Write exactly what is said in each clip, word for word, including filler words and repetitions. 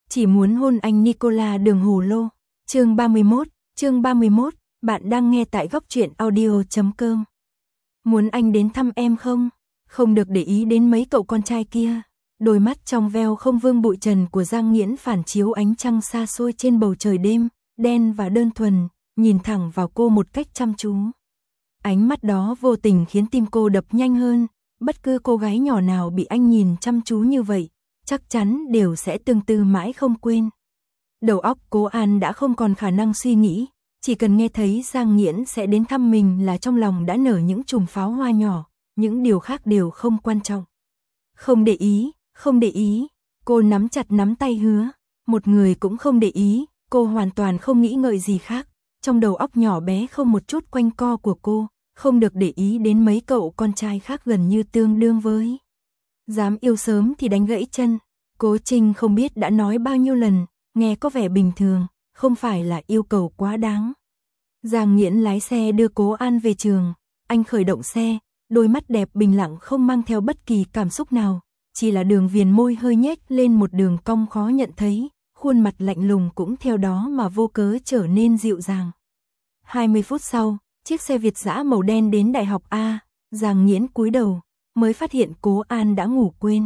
Chỉ muốn hôn anh Nicola Đường Hồ Lô. Chương ba mươi mốt, chương ba mươi mốt, bạn đang nghe tại góc truyện audio chấm com. Muốn anh đến thăm em không? Không được để ý đến mấy cậu con trai kia. Đôi mắt trong veo không vương bụi trần của Giang Nghiễn phản chiếu ánh trăng xa xôi trên bầu trời đêm, đen và đơn thuần, nhìn thẳng vào cô một cách chăm chú. Ánh mắt đó vô tình khiến tim cô đập nhanh hơn, bất cứ cô gái nhỏ nào bị anh nhìn chăm chú như vậy, chắc chắn đều sẽ tương tư mãi không quên. Đầu óc Cố An đã không còn khả năng suy nghĩ, chỉ cần nghe thấy Giang Nghiễn sẽ đến thăm mình là trong lòng đã nở những chùm pháo hoa nhỏ, những điều khác đều không quan trọng. Không để ý, không để ý, cô nắm chặt nắm tay hứa, một người cũng không để ý, cô hoàn toàn không nghĩ ngợi gì khác, trong đầu óc nhỏ bé không một chút quanh co của cô, không được để ý đến mấy cậu con trai khác gần như tương đương với. Dám yêu sớm thì đánh gãy chân, Cố Trinh không biết đã nói bao nhiêu lần, nghe có vẻ bình thường, không phải là yêu cầu quá đáng. Giang Nghiễn lái xe đưa Cố An về trường, anh khởi động xe, đôi mắt đẹp bình lặng không mang theo bất kỳ cảm xúc nào, chỉ là đường viền môi hơi nhếch lên một đường cong khó nhận thấy, khuôn mặt lạnh lùng cũng theo đó mà vô cớ trở nên dịu dàng. hai mươi phút sau, chiếc xe Việt dã màu đen đến Đại học A, Giang Nghiễn cúi đầu, mới phát hiện Cố An đã ngủ quên.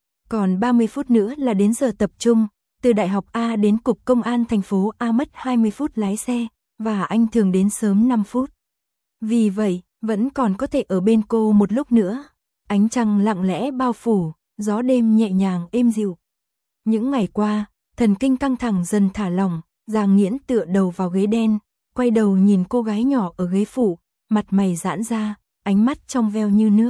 Còn ba mươi phút nữa là đến giờ tập trung, từ Đại học A đến Cục Công an thành phố A mất hai mươi phút lái xe, và anh thường đến sớm năm phút. Vì vậy, vẫn còn có thể ở bên cô một lúc nữa. Ánh trăng lặng lẽ bao phủ, gió đêm nhẹ nhàng êm dịu. Những ngày qua, thần kinh căng thẳng dần thả lỏng, Giang Nghiễn tựa đầu vào ghế đen, quay đầu nhìn cô gái nhỏ ở ghế phụ, mặt mày giãn ra, ánh mắt trong veo như nước.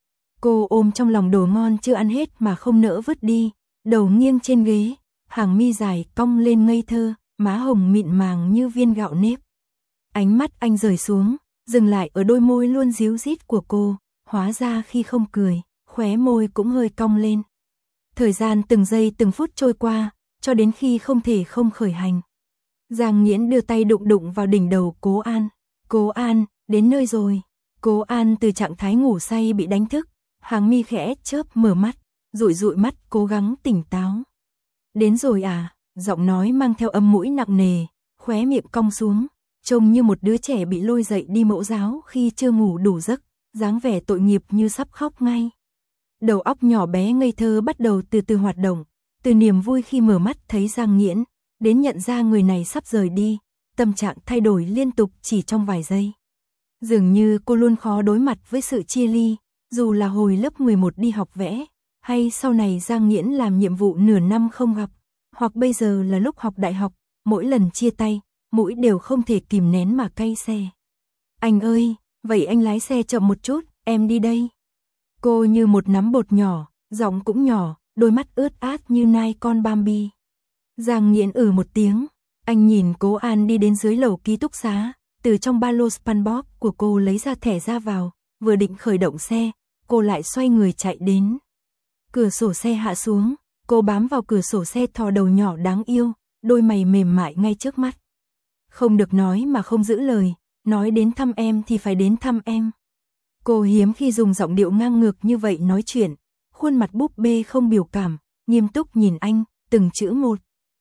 Cô ôm trong lòng đồ ngon chưa ăn hết mà không nỡ vứt đi, đầu nghiêng trên ghế, hàng mi dài cong lên ngây thơ, má hồng mịn màng như viên gạo nếp. Ánh mắt anh rời xuống, dừng lại ở đôi môi luôn ríu rít của cô, hóa ra khi không cười, khóe môi cũng hơi cong lên. Thời gian từng giây từng phút trôi qua, cho đến khi không thể không khởi hành. Giang Nghiễn đưa tay đụng đụng vào đỉnh đầu Cố An. Cố An, đến nơi rồi. Cố An từ trạng thái ngủ say bị đánh thức, hàng mi khẽ chớp mở mắt, dụi dụi mắt cố gắng tỉnh táo. Đến rồi à, giọng nói mang theo âm mũi nặng nề, khóe miệng cong xuống, trông như một đứa trẻ bị lôi dậy đi mẫu giáo khi chưa ngủ đủ giấc, dáng vẻ tội nghiệp như sắp khóc ngay. Đầu óc nhỏ bé ngây thơ bắt đầu từ từ hoạt động, từ niềm vui khi mở mắt thấy Giang Nghiễn, đến nhận ra người này sắp rời đi, tâm trạng thay đổi liên tục chỉ trong vài giây. Dường như cô luôn khó đối mặt với sự chia ly, dù là hồi lớp mười một đi học vẽ, hay sau này Giang Nghiễn làm nhiệm vụ nửa năm không gặp, hoặc bây giờ là lúc học đại học, mỗi lần chia tay, mũi đều không thể kìm nén mà cay xe. Anh ơi, vậy anh lái xe chậm một chút, em đi đây. Cô như một nắm bột nhỏ, giọng cũng nhỏ, đôi mắt ướt át như nai con Bambi. Giang Nghiễn ử một tiếng, anh nhìn Cố An đi đến dưới lầu ký túc xá, từ trong ba lô SpongeBob của cô lấy ra thẻ ra vào, vừa định khởi động xe, cô lại xoay người chạy đến. Cửa sổ xe hạ xuống, cô bám vào cửa sổ xe thò đầu nhỏ đáng yêu, đôi mày mềm mại ngay trước mắt. Không được nói mà không giữ lời, nói đến thăm em thì phải đến thăm em. Cô hiếm khi dùng giọng điệu ngang ngược như vậy nói chuyện, khuôn mặt búp bê không biểu cảm, nghiêm túc nhìn anh, từng chữ một.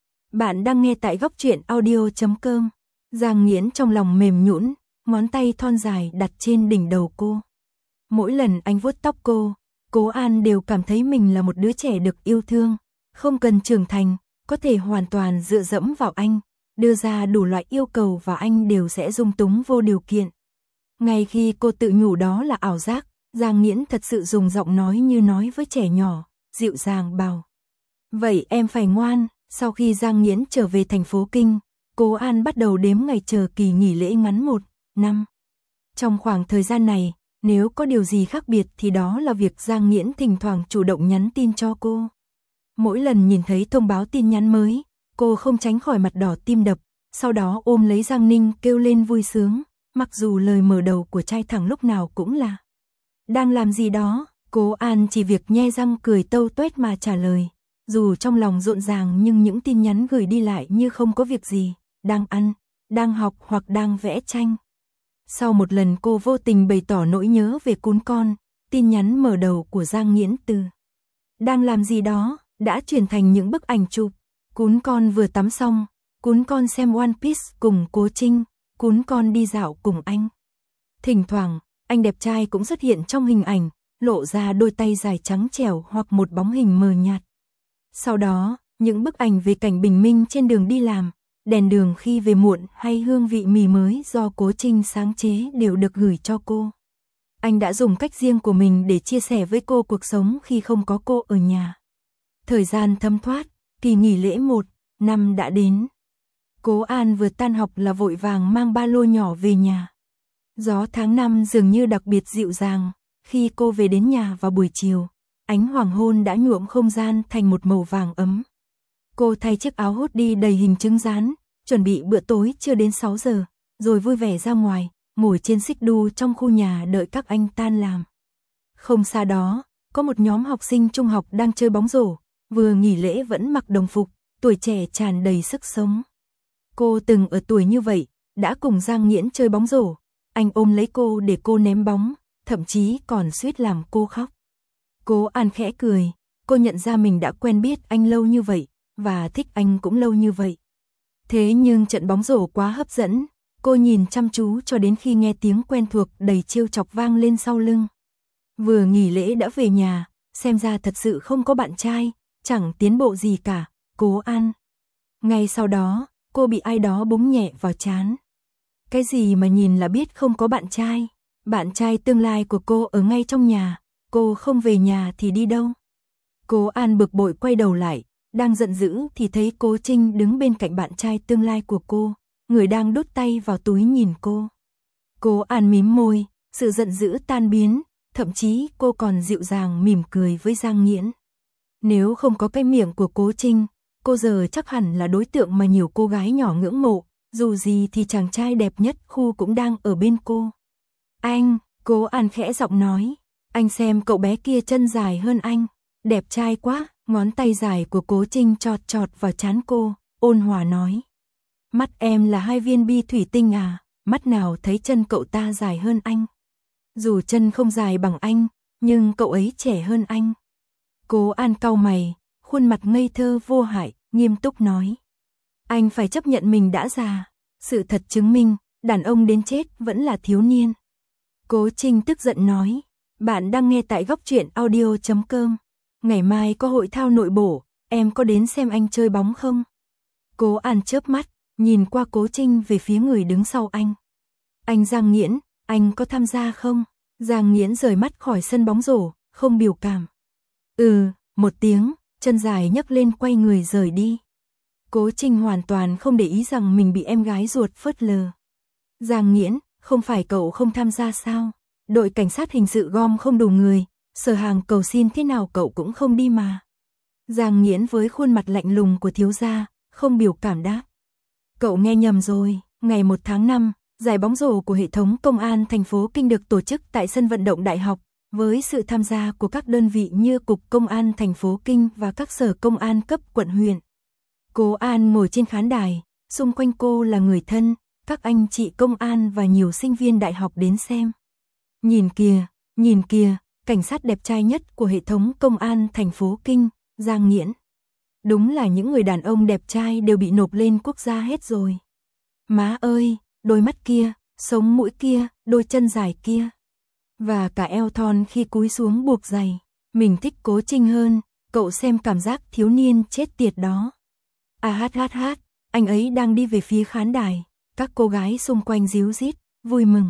Bạn đang nghe tại góc truyện audio chấm com. Giang Nghiễn trong lòng mềm nhũn, ngón tay thon dài đặt trên đỉnh đầu cô. Mỗi lần anh vuốt tóc cô, Cố An đều cảm thấy mình là một đứa trẻ được yêu thương, không cần trưởng thành, có thể hoàn toàn dựa dẫm vào anh, đưa ra đủ loại yêu cầu và anh đều sẽ dung túng vô điều kiện. Ngay khi cô tự nhủ đó là ảo giác, Giang Nghiễn thật sự dùng giọng nói như nói với trẻ nhỏ, dịu dàng bảo. Vậy em phải ngoan. Sau khi Giang Nghiễn trở về thành phố Kinh, Cố An bắt đầu đếm ngày chờ kỳ nghỉ lễ ngắn một năm. Trong khoảng thời gian này, nếu có điều gì khác biệt thì đó là việc Giang Nghiễn thỉnh thoảng chủ động nhắn tin cho cô. Mỗi lần nhìn thấy thông báo tin nhắn mới, cô không tránh khỏi mặt đỏ tim đập, sau đó ôm lấy Giang Ninh kêu lên vui sướng, mặc dù lời mở đầu của trai thẳng lúc nào cũng là đang làm gì đó, Cố An chỉ việc nhe răng cười tâu tuét mà trả lời. Dù trong lòng rộn ràng nhưng những tin nhắn gửi đi lại như không có việc gì, đang ăn, đang học hoặc đang vẽ tranh. Sau một lần cô vô tình bày tỏ nỗi nhớ về cún con, tin nhắn mở đầu của Giang Nghiễn từ đang làm gì đó, đã chuyển thành những bức ảnh chụp. Cún con vừa tắm xong, cún con xem One Piece cùng Cố Trinh, cún con đi dạo cùng anh. Thỉnh thoảng, anh đẹp trai cũng xuất hiện trong hình ảnh, lộ ra đôi tay dài trắng trẻo hoặc một bóng hình mờ nhạt. Sau đó, những bức ảnh về cảnh bình minh trên đường đi làm, đèn đường khi về muộn hay hương vị mì mới do Cố Trinh sáng chế đều được gửi cho cô. Anh đã dùng cách riêng của mình để chia sẻ với cô cuộc sống khi không có cô ở nhà. Thời gian thấm thoát, kỳ nghỉ lễ một năm đã đến. Cố An vừa tan học là vội vàng mang ba lô nhỏ về nhà. Gió tháng năm dường như đặc biệt dịu dàng, khi cô về đến nhà vào buổi chiều, ánh hoàng hôn đã nhuộm không gian thành một màu vàng ấm. Cô thay chiếc áo hoodie đầy hình trứng rán, chuẩn bị bữa tối chưa đến sáu giờ, rồi vui vẻ ra ngoài, ngồi trên xích đu trong khu nhà đợi các anh tan làm. Không xa đó, có một nhóm học sinh trung học đang chơi bóng rổ, vừa nghỉ lễ vẫn mặc đồng phục, tuổi trẻ tràn đầy sức sống. Cô từng ở tuổi như vậy, đã cùng Giang Nghiễn chơi bóng rổ, anh ôm lấy cô để cô ném bóng, thậm chí còn suýt làm cô khóc. Cố An khẽ cười, cô nhận ra mình đã quen biết anh lâu như vậy, và thích anh cũng lâu như vậy. Thế nhưng trận bóng rổ quá hấp dẫn, cô nhìn chăm chú cho đến khi nghe tiếng quen thuộc đầy trêu chọc vang lên sau lưng. Vừa nghỉ lễ đã về nhà, xem ra thật sự không có bạn trai, chẳng tiến bộ gì cả, Cố An. Ngay sau đó, cô bị ai đó búng nhẹ vào trán. Cái gì mà nhìn là biết không có bạn trai? Bạn trai tương lai của cô ở ngay trong nhà, cô không về nhà thì đi đâu? Cố An bực bội quay đầu lại, đang giận dữ thì thấy Cố Trinh đứng bên cạnh bạn trai tương lai của cô, người đang đút tay vào túi nhìn cô. Cố An mím môi, sự giận dữ tan biến, thậm chí cô còn dịu dàng mỉm cười với Giang Nghiễn. Nếu không có cái miệng của Cố Trinh, cô giờ chắc hẳn là đối tượng mà nhiều cô gái nhỏ ngưỡng mộ, dù gì thì chàng trai đẹp nhất khu cũng đang ở bên cô. Anh, Cố An khẽ giọng nói, anh xem cậu bé kia chân dài hơn anh, đẹp trai quá, ngón tay dài của Cố Trinh chọt chọt vào trán cô, ôn hòa nói. Mắt em là hai viên bi thủy tinh à, mắt nào thấy chân cậu ta dài hơn anh. Dù chân không dài bằng anh, nhưng cậu ấy trẻ hơn anh. Cố An cau mày, khuôn mặt ngây thơ vô hại, nghiêm túc nói. Anh phải chấp nhận mình đã già, sự thật chứng minh, đàn ông đến chết vẫn là thiếu niên. Cố Trinh tức giận nói, bạn đang nghe tại góc truyện audio chấm com. Ngày mai có hội thao nội bổ, em có đến xem anh chơi bóng không? Cố An chớp mắt, nhìn qua Cố Trinh về phía người đứng sau anh. Anh Giang Nghiễn, anh có tham gia không? Giang Nghiễn rời mắt khỏi sân bóng rổ, không biểu cảm. Ừ, một tiếng, chân dài nhấc lên quay người rời đi. Cố Trinh hoàn toàn không để ý rằng mình bị em gái ruột phớt lờ. Giang Nghiễn, không phải cậu không tham gia sao? Đội cảnh sát hình sự gom không đủ người, Sở Hàng cầu xin thế nào cậu cũng không đi mà. Giang Nghiễn với khuôn mặt lạnh lùng của thiếu gia, không biểu cảm đáp. Cậu nghe nhầm rồi, ngày một tháng năm, giải bóng rổ của hệ thống công an thành phố Kinh được tổ chức tại sân vận động đại học, với sự tham gia của các đơn vị như Cục Công an thành phố Kinh và các sở công an cấp quận huyện. Cố An ngồi trên khán đài, xung quanh cô là người thân, các anh chị công an và nhiều sinh viên đại học đến xem. Nhìn kìa, nhìn kìa, cảnh sát đẹp trai nhất của hệ thống công an thành phố Kinh, Giang Nghiễn. Đúng là những người đàn ông đẹp trai đều bị nộp lên quốc gia hết rồi. Má ơi, đôi mắt kia, sống mũi kia, đôi chân dài kia. Và cả eo thon khi cúi xuống buộc giày. Mình thích Cố Trinh hơn, cậu xem cảm giác thiếu niên chết tiệt đó. À hát hát hát, anh ấy đang đi về phía khán đài. Các cô gái xung quanh ríu rít, vui mừng.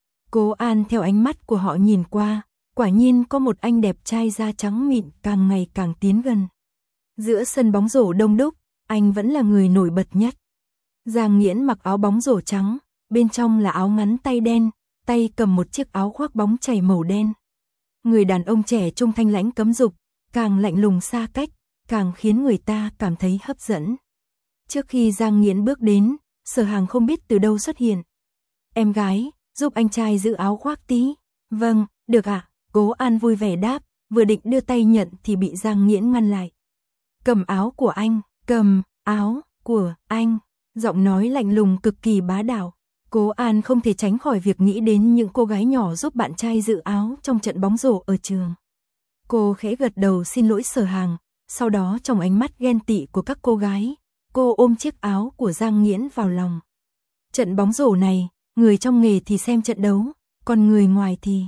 Cố An theo ánh mắt của họ nhìn qua, quả nhiên có một anh đẹp trai da trắng mịn càng ngày càng tiến gần. Giữa sân bóng rổ đông đúc, anh vẫn là người nổi bật nhất. Giang Nghiễn mặc áo bóng rổ trắng, bên trong là áo ngắn tay đen, tay cầm một chiếc áo khoác bóng chảy màu đen. Người đàn ông trẻ trung thanh lãnh cấm dục, càng lạnh lùng xa cách, càng khiến người ta cảm thấy hấp dẫn. Trước khi Giang Nghiễn bước đến, Sở Hàng không biết từ đâu xuất hiện. Em gái, giúp anh trai giữ áo khoác tí. Vâng, được ạ. À? Cố An vui vẻ đáp, vừa định đưa tay nhận thì bị Giang Nghiễn ngăn lại. Cầm áo của anh, cầm áo của anh. Giọng nói lạnh lùng cực kỳ bá đạo. Cố An không thể tránh khỏi việc nghĩ đến những cô gái nhỏ giúp bạn trai giữ áo trong trận bóng rổ ở trường. Cô khẽ gật đầu xin lỗi Sở Hàng, sau đó trong ánh mắt ghen tị của các cô gái, cô ôm chiếc áo của Giang Nghiễn vào lòng. Trận bóng rổ này, người trong nghề thì xem trận đấu, còn người ngoài thì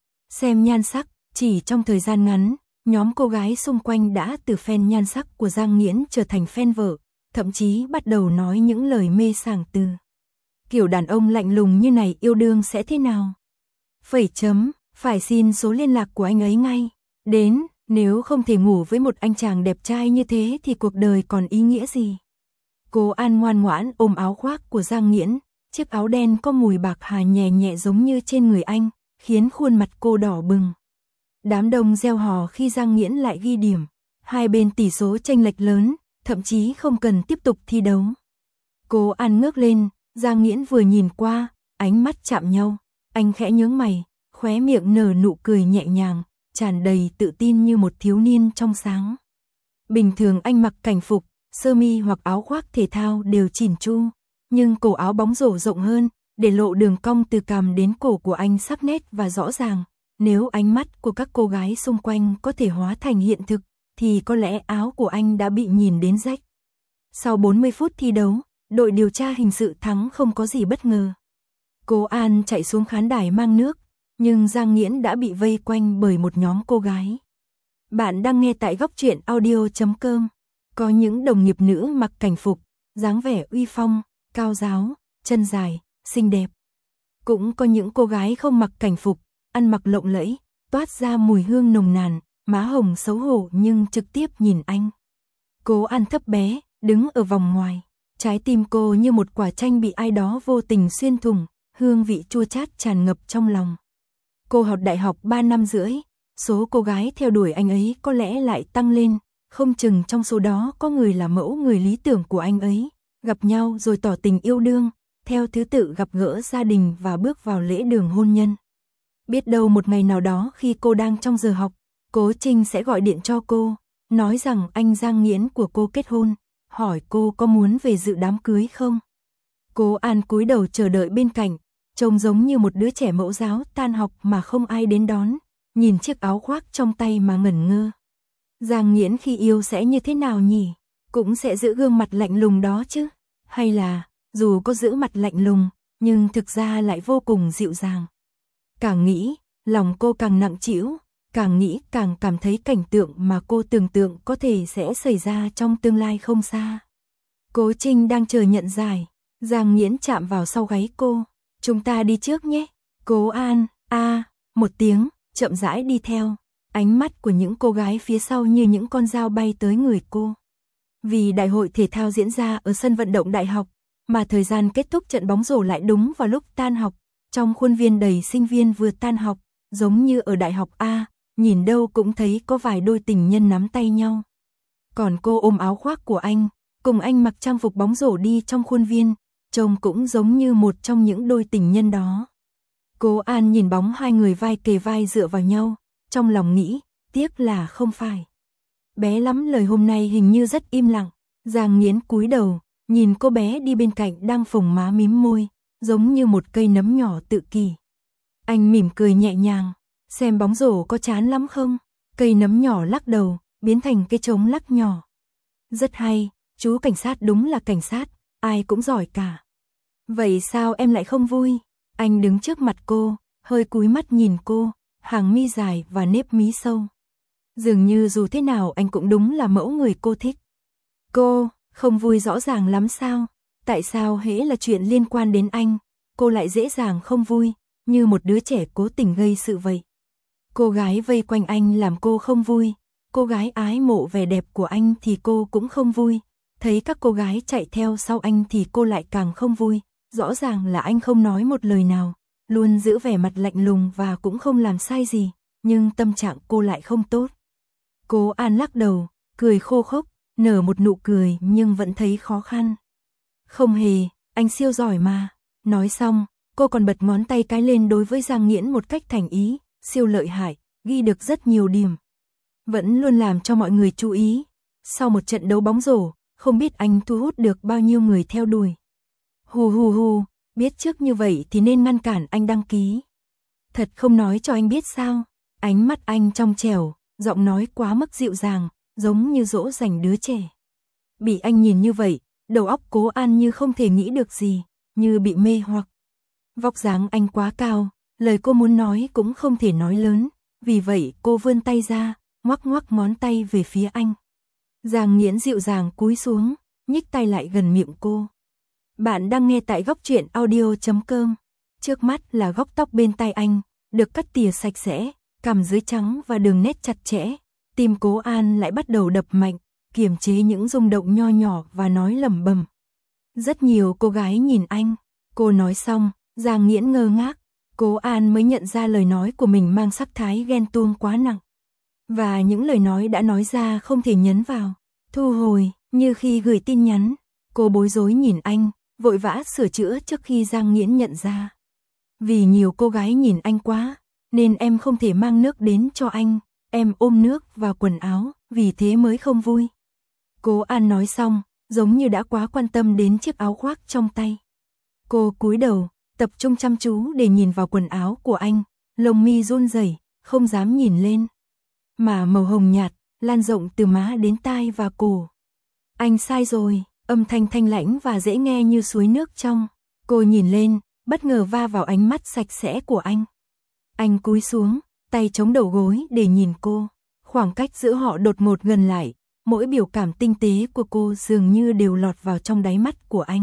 xem nhan sắc. Chỉ trong thời gian ngắn, nhóm cô gái xung quanh đã từ fan nhan sắc của Giang Nghiễn trở thành fan vợ, thậm chí bắt đầu nói những lời mê sảng từ. Kiểu đàn ông lạnh lùng như này yêu đương sẽ thế nào? Phẩy chấm, phải xin số liên lạc của anh ấy ngay. Đến, nếu không thể ngủ với một anh chàng đẹp trai như thế thì cuộc đời còn ý nghĩa gì? Cô An ngoan ngoãn ôm áo khoác của Giang Nghiễn, chiếc áo đen có mùi bạc hà nhẹ nhẹ giống như trên người anh, khiến khuôn mặt cô đỏ bừng. Đám đông reo hò khi Giang Nghiễn lại ghi điểm, hai bên tỷ số chênh lệch lớn, thậm chí không cần tiếp tục thi đấu. Cô An ngước lên, Giang Nghiễn vừa nhìn qua, ánh mắt chạm nhau, anh khẽ nhướng mày, khóe miệng nở nụ cười nhẹ nhàng, tràn đầy tự tin như một thiếu niên trong sáng. Bình thường anh mặc cảnh phục, sơ mi hoặc áo khoác thể thao đều chỉn chu, nhưng cổ áo bóng rổ rộng hơn, để lộ đường cong từ cằm đến cổ của anh sắc nét và rõ ràng. Nếu ánh mắt của các cô gái xung quanh có thể hóa thành hiện thực, thì có lẽ áo của anh đã bị nhìn đến rách. Sau bốn mươi phút thi đấu, đội điều tra hình sự thắng không có gì bất ngờ. Cô An chạy xuống khán đài mang nước, nhưng Giang Nghiễn đã bị vây quanh bởi một nhóm cô gái. Bạn đang nghe tại góc truyện audio chấm com. Có những đồng nghiệp nữ mặc cảnh phục, dáng vẻ uy phong, cao ráo, chân dài, xinh đẹp. Cũng có những cô gái không mặc cảnh phục, ăn mặc lộng lẫy, toát ra mùi hương nồng nàn, má hồng xấu hổ nhưng trực tiếp nhìn anh. Cô An thấp bé, đứng ở vòng ngoài, trái tim cô như một quả chanh bị ai đó vô tình xuyên thủng, hương vị chua chát tràn ngập trong lòng. Cô học đại học ba năm rưỡi, số cô gái theo đuổi anh ấy có lẽ lại tăng lên, không chừng trong số đó có người là mẫu người lý tưởng của anh ấy, gặp nhau rồi tỏ tình yêu đương, theo thứ tự gặp gỡ gia đình và bước vào lễ đường hôn nhân. Biết đâu một ngày nào đó khi cô đang trong giờ học, Cố Trinh sẽ gọi điện cho cô, nói rằng anh Giang Nghiễn của cô kết hôn, hỏi cô có muốn về dự đám cưới không. Cô An cúi đầu chờ đợi bên cạnh, trông giống như một đứa trẻ mẫu giáo tan học mà không ai đến đón, nhìn chiếc áo khoác trong tay mà ngẩn ngơ. Giang Nghiễn khi yêu sẽ như thế nào nhỉ? Cũng sẽ giữ gương mặt lạnh lùng đó chứ? Hay là, dù có giữ mặt lạnh lùng, nhưng thực ra lại vô cùng dịu dàng? Càng nghĩ, lòng cô càng nặng trĩu, càng nghĩ càng cảm thấy cảnh tượng mà cô tưởng tượng có thể sẽ xảy ra trong tương lai không xa. Cố Trinh đang chờ nhận giải, Giang Nghiễn chạm vào sau gáy cô. Chúng ta đi trước nhé. Cố An, a, à, một tiếng, chậm rãi đi theo. Ánh mắt của những cô gái phía sau như những con dao bay tới người cô. Vì đại hội thể thao diễn ra ở sân vận động đại học, mà thời gian kết thúc trận bóng rổ lại đúng vào lúc tan học. Trong khuôn viên đầy sinh viên vừa tan học, giống như ở đại học A, nhìn đâu cũng thấy có vài đôi tình nhân nắm tay nhau. Còn cô ôm áo khoác của anh, cùng anh mặc trang phục bóng rổ đi trong khuôn viên, trông cũng giống như một trong những đôi tình nhân đó. Cô An nhìn bóng hai người vai kề vai dựa vào nhau, trong lòng nghĩ, tiếc là không phải. Bé lắm lời hôm nay hình như rất im lặng. Giang Nghiễn cúi đầu, nhìn cô bé đi bên cạnh đang phồng má mím môi, giống như một cây nấm nhỏ tự kỷ. Anh mỉm cười nhẹ nhàng, xem bóng rổ có chán lắm không? Cây nấm nhỏ lắc đầu, biến thành cái trống lắc nhỏ. Rất hay, chú cảnh sát đúng là cảnh sát, ai cũng giỏi cả. Vậy sao em lại không vui? Anh đứng trước mặt cô, hơi cúi mắt nhìn cô, hàng mi dài và nếp mí sâu. Dường như dù thế nào anh cũng đúng là mẫu người cô thích. Cô, không vui rõ ràng lắm sao? Tại sao hễ là chuyện liên quan đến anh, cô lại dễ dàng không vui, như một đứa trẻ cố tình gây sự vậy? Cô gái vây quanh anh làm cô không vui, cô gái ái mộ vẻ đẹp của anh thì cô cũng không vui, thấy các cô gái chạy theo sau anh thì cô lại càng không vui, rõ ràng là anh không nói một lời nào, luôn giữ vẻ mặt lạnh lùng và cũng không làm sai gì, nhưng tâm trạng cô lại không tốt. Cố An lắc đầu, cười khô khốc, nở một nụ cười nhưng vẫn thấy khó khăn. Không hề, anh siêu giỏi mà. Nói xong, cô còn bật ngón tay cái lên đối với Giang Nghiễn một cách thành ý, siêu lợi hại, ghi được rất nhiều điểm. Vẫn luôn làm cho mọi người chú ý. Sau một trận đấu bóng rổ, không biết anh thu hút được bao nhiêu người theo đuổi. Hù hù hù, biết trước như vậy thì nên ngăn cản anh đăng ký. Thật không nói cho anh biết sao? Ánh mắt anh trong trẻo, giọng nói quá mức dịu dàng, giống như dỗ dành đứa trẻ. Bị anh nhìn như vậy, đầu óc Cố An như không thể nghĩ được gì, như bị mê hoặc. Vóc dáng anh quá cao, lời cô muốn nói cũng không thể nói lớn, vì vậy cô vươn tay ra, ngoắc ngoắc ngón tay về phía anh. Giang Nghiễn dịu dàng cúi xuống, nhích tay lại gần miệng cô. Bạn đang nghe tại góc truyện audio chấm com. Trước mắt là góc tóc bên tai anh, được cắt tỉa sạch sẽ, cằm dưới trắng và đường nét chặt chẽ. Tim Cố An lại bắt đầu đập mạnh, kiềm chế những rung động nho nhỏ và nói lẩm bẩm. Rất nhiều cô gái nhìn anh. Cô nói xong, Giang Nghiễn ngơ ngác. Cố An mới nhận ra lời nói của mình mang sắc thái ghen tuông quá nặng. Và những lời nói đã nói ra không thể nhấn vào. Thu hồi, như khi gửi tin nhắn. Cô bối rối nhìn anh, vội vã sửa chữa trước khi Giang Nghiễn nhận ra. Vì nhiều cô gái nhìn anh quá, nên em không thể mang nước đến cho anh. Em ôm nước vào quần áo, vì thế mới không vui. Cố An nói xong, giống như đã quá quan tâm đến chiếc áo khoác trong tay. Cô cúi đầu, tập trung chăm chú để nhìn vào quần áo của anh, lông mi run rẩy, không dám nhìn lên. Mà màu hồng nhạt, lan rộng từ má đến tai và cổ. Anh sai rồi, âm thanh thanh lãnh và dễ nghe như suối nước trong. Cô nhìn lên, bất ngờ va vào ánh mắt sạch sẽ của anh. Anh cúi xuống, tay chống đầu gối để nhìn cô. Khoảng cách giữa họ đột ngột gần lại, mỗi biểu cảm tinh tế của cô dường như đều lọt vào trong đáy mắt của anh.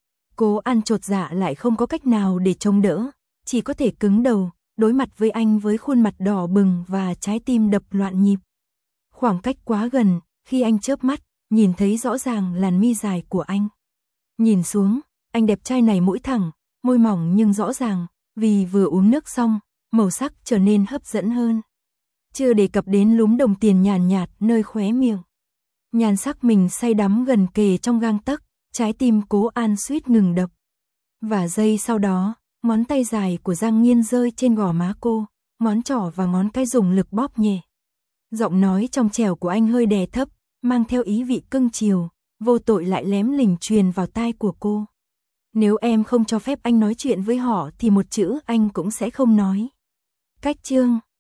Cố An chột dạ lại không có cách nào để chống đỡ, chỉ có thể cứng đầu, đối mặt với anh với khuôn mặt đỏ bừng và trái tim đập loạn nhịp. Khoảng cách quá gần, khi anh chớp mắt, nhìn thấy rõ ràng làn mi dài của anh. Nhìn xuống, anh đẹp trai này mũi thẳng, môi mỏng nhưng rõ ràng, vì vừa uống nước xong, màu sắc trở nên hấp dẫn hơn. Chưa đề cập đến lúm đồng tiền nhàn nhạt nơi khóe miệng. Nhan sắc mình say đắm gần kề trong gang tấc, trái tim Cố An suýt ngừng đập. Và giây sau đó, ngón tay dài của Giang Nghiên rơi trên gò má cô, ngón trỏ và ngón cái dùng lực bóp nhẹ. Giọng nói trong trẻo của anh hơi đè thấp, mang theo ý vị cưng chiều, vô tội lại lém lỉnh truyền vào tai của cô. Nếu em không cho phép anh nói chuyện với họ thì một chữ anh cũng sẽ không nói. Cách chương